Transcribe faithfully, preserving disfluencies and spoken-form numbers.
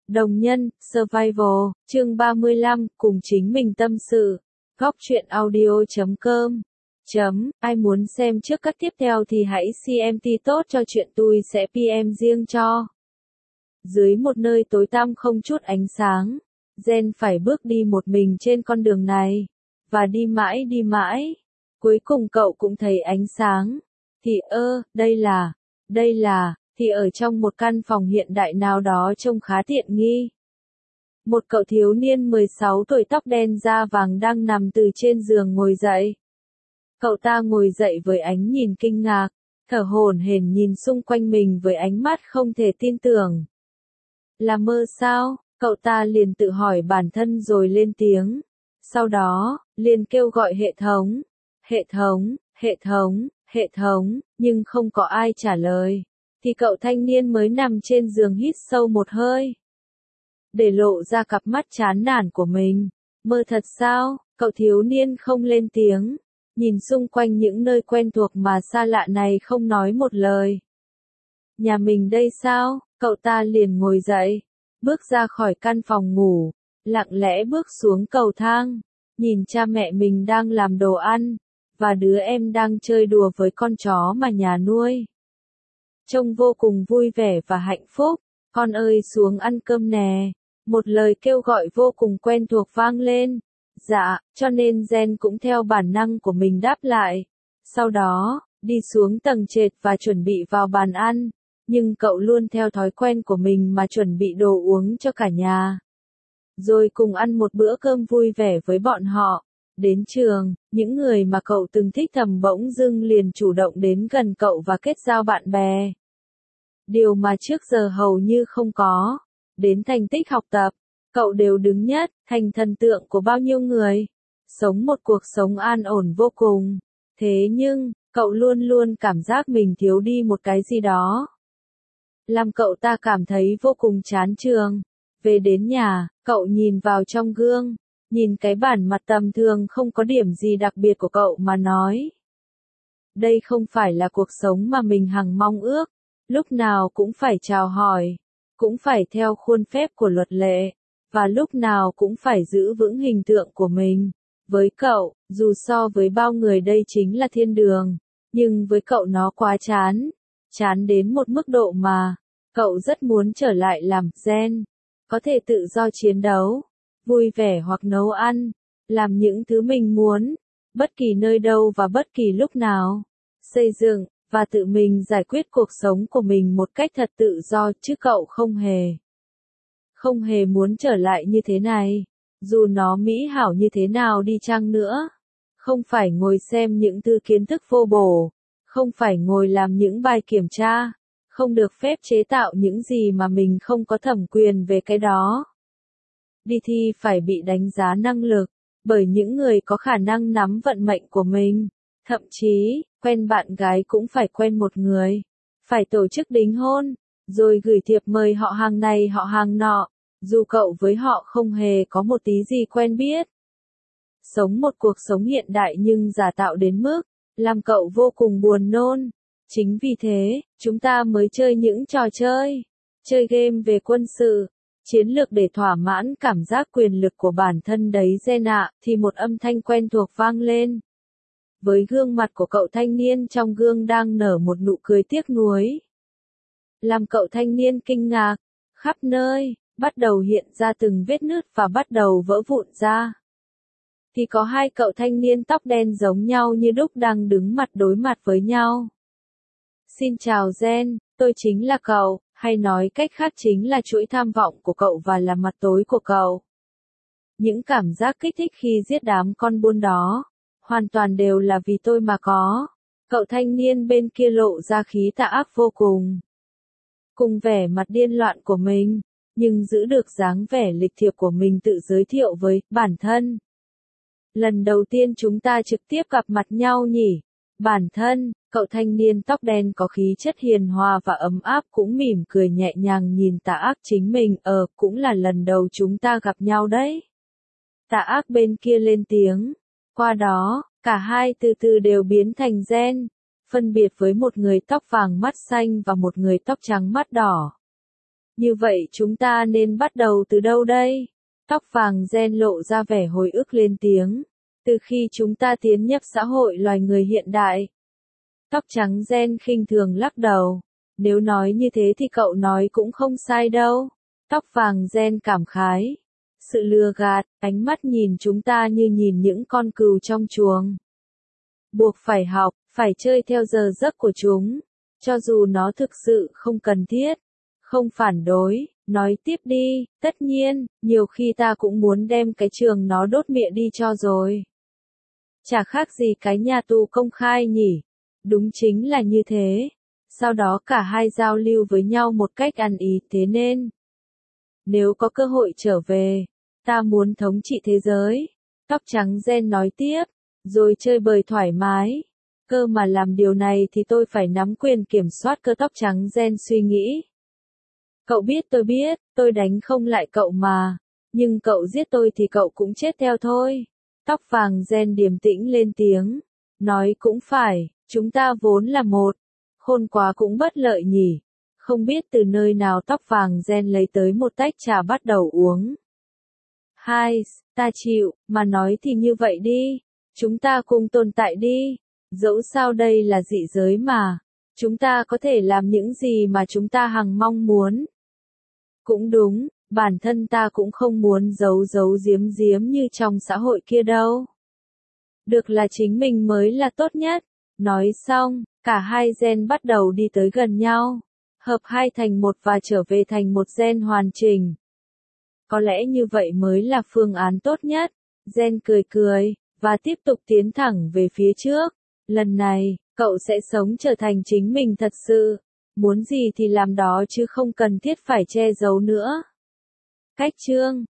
Đồng nhân, Survival, chương ba mươi lăm, cùng chính mình tâm sự. Góc truyện audio chấm com. Chấm, ai muốn xem trước các tiếp theo thì hãy xê em tê tốt cho chuyện tôi sẽ pê em riêng cho. Dưới một nơi tối tăm không chút ánh sáng, Jen phải bước đi một mình trên con đường này. Và đi mãi đi mãi. Cuối cùng cậu cũng thấy ánh sáng. Thì ơ, đây là, đây là, thì ở trong một căn phòng hiện đại nào đó trông khá tiện nghi. Một cậu thiếu niên mười sáu tuổi tóc đen da vàng đang nằm từ trên giường ngồi dậy. Cậu ta ngồi dậy với ánh nhìn kinh ngạc, thở hổn hển nhìn xung quanh mình với ánh mắt không thể tin tưởng. Là mơ sao? Cậu ta liền tự hỏi bản thân rồi lên tiếng. Sau đó, liền kêu gọi hệ thống. Hệ thống, hệ thống, hệ thống, nhưng không có ai trả lời. Thì cậu thanh niên mới nằm trên giường hít sâu một hơi. Để lộ ra cặp mắt chán nản của mình. Mơ thật sao? Cậu thiếu niên không lên tiếng. Nhìn xung quanh những nơi quen thuộc mà xa lạ này không nói một lời. Nhà mình đây sao? Cậu ta liền ngồi dậy. Bước ra khỏi căn phòng ngủ. Lặng lẽ bước xuống cầu thang. Nhìn cha mẹ mình đang làm đồ ăn. Và đứa em đang chơi đùa với con chó mà nhà nuôi. Trông vô cùng vui vẻ và hạnh phúc. Con ơi xuống ăn cơm nè. Một lời kêu gọi vô cùng quen thuộc vang lên. Dạ, cho nên Jen cũng theo bản năng của mình đáp lại. Sau đó, đi xuống tầng trệt và chuẩn bị vào bàn ăn. Nhưng cậu luôn theo thói quen của mình mà chuẩn bị đồ uống cho cả nhà. Rồi cùng ăn một bữa cơm vui vẻ với bọn họ. Đến trường, những người mà cậu từng thích thầm bỗng dưng liền chủ động đến gần cậu và kết giao bạn bè. Điều mà trước giờ hầu như không có. Đến thành tích học tập, cậu đều đứng nhất, thành thần tượng của bao nhiêu người. Sống một cuộc sống an ổn vô cùng. Thế nhưng, cậu luôn luôn cảm giác mình thiếu đi một cái gì đó. Làm cậu ta cảm thấy vô cùng chán trường. Về đến nhà, cậu nhìn vào trong gương. Nhìn cái bản mặt tầm thường không có điểm gì đặc biệt của cậu mà nói. Đây không phải là cuộc sống mà mình hằng mong ước. Lúc nào cũng phải chào hỏi. Cũng phải theo khuôn phép của luật lệ. Và lúc nào cũng phải giữ vững hình tượng của mình. Với cậu, dù so với bao người đây chính là thiên đường. Nhưng với cậu nó quá chán. Chán đến một mức độ mà. Cậu rất muốn trở lại làm Jen. Có thể tự do chiến đấu. Vui vẻ hoặc nấu ăn. Làm những thứ mình muốn. Bất kỳ nơi đâu và bất kỳ lúc nào. Xây dựng, và tự mình giải quyết cuộc sống của mình một cách thật tự do chứ cậu không hề. Không hề muốn trở lại như thế này. Dù nó mỹ hảo như thế nào đi chăng nữa. Không phải ngồi xem những thứ kiến thức vô bổ. Không phải ngồi làm những bài kiểm tra. Không được phép chế tạo những gì mà mình không có thẩm quyền về cái đó. Đi thi phải bị đánh giá năng lực. Bởi những người có khả năng nắm vận mệnh của mình. Thậm chí, quen bạn gái cũng phải quen một người. Phải tổ chức đính hôn. Rồi gửi thiệp mời họ hàng này họ hàng nọ. Dù cậu với họ không hề có một tí gì quen biết. Sống một cuộc sống hiện đại nhưng giả tạo đến mức. Làm cậu vô cùng buồn nôn. Chính vì thế, chúng ta mới chơi những trò chơi. Chơi game về quân sự. Chiến lược để thỏa mãn cảm giác quyền lực của bản thân đấy Jen ạ, thì một âm thanh quen thuộc vang lên. Với gương mặt của cậu thanh niên trong gương đang nở một nụ cười tiếc nuối. Làm cậu thanh niên kinh ngạc, khắp nơi, bắt đầu hiện ra từng vết nứt và bắt đầu vỡ vụn ra. Thì có hai cậu thanh niên tóc đen giống nhau như đúc đang đứng mặt đối mặt với nhau. Xin chào Jen, tôi chính là cậu, hay nói cách khác chính là chuỗi tham vọng của cậu và là mặt tối của cậu. Những cảm giác kích thích khi giết đám con buôn đó, hoàn toàn đều là vì tôi mà có. Cậu thanh niên bên kia lộ ra khí tà ác vô cùng. Cùng vẻ mặt điên loạn của mình, nhưng giữ được dáng vẻ lịch thiệp của mình tự giới thiệu với bản thân. Lần đầu tiên chúng ta trực tiếp gặp mặt nhau nhỉ? Bản thân, cậu thanh niên tóc đen có khí chất hiền hòa và ấm áp cũng mỉm cười nhẹ nhàng nhìn tà ác chính mình. Ờ, cũng là lần đầu chúng ta gặp nhau đấy. Tà ác bên kia lên tiếng. Qua đó, cả hai từ từ đều biến thành Jen, phân biệt với một người tóc vàng mắt xanh và một người tóc trắng mắt đỏ. Như vậy chúng ta nên bắt đầu từ đâu đây? Tóc vàng gen lộ ra vẻ hồi ức lên tiếng. Từ khi chúng ta tiến nhập xã hội loài người hiện đại. Tóc trắng gen khinh thường lắc đầu. Nếu nói như thế thì cậu nói cũng không sai đâu. Tóc vàng gen cảm khái. Sự lừa gạt, ánh mắt nhìn chúng ta như nhìn những con cừu trong chuồng. Buộc phải học, phải chơi theo giờ giấc của chúng. Cho dù nó thực sự không cần thiết. Không phản đối, nói tiếp đi, tất nhiên, nhiều khi ta cũng muốn đem cái trường nó đốt mịa đi cho rồi. Chả khác gì cái nhà tù công khai nhỉ. Đúng chính là như thế. Sau đó cả hai giao lưu với nhau một cách ăn ý, thế nên. Nếu có cơ hội trở về, ta muốn thống trị thế giới. Tóc trắng gen nói tiếp, rồi chơi bời thoải mái. Cơ mà làm điều này thì tôi phải nắm quyền kiểm soát cơ. Tóc trắng gen suy nghĩ. Cậu biết tôi biết, tôi đánh không lại cậu mà. Nhưng cậu giết tôi thì cậu cũng chết theo thôi. Tóc vàng gen điềm tĩnh lên tiếng. Nói cũng phải, chúng ta vốn là một. Khôn quá cũng bất lợi nhỉ. Không biết từ nơi nào tóc vàng gen lấy tới một tách trà bắt đầu uống. Hai, ta chịu, mà nói thì như vậy đi. Chúng ta cùng tồn tại đi. Dẫu sao đây là dị giới mà. Chúng ta có thể làm những gì mà chúng ta hằng mong muốn. Cũng đúng, bản thân ta cũng không muốn giấu giấu giếm giếm như trong xã hội kia đâu. Được là chính mình mới là tốt nhất. Nói xong, cả hai gen bắt đầu đi tới gần nhau. Hợp hai thành một và trở về thành một gen hoàn chỉnh. Có lẽ như vậy mới là phương án tốt nhất. Gen cười cười, và tiếp tục tiến thẳng về phía trước. Lần này, cậu sẽ sống trở thành chính mình thật sự. Muốn gì thì làm đó chứ không cần thiết phải che giấu nữa. Cách chương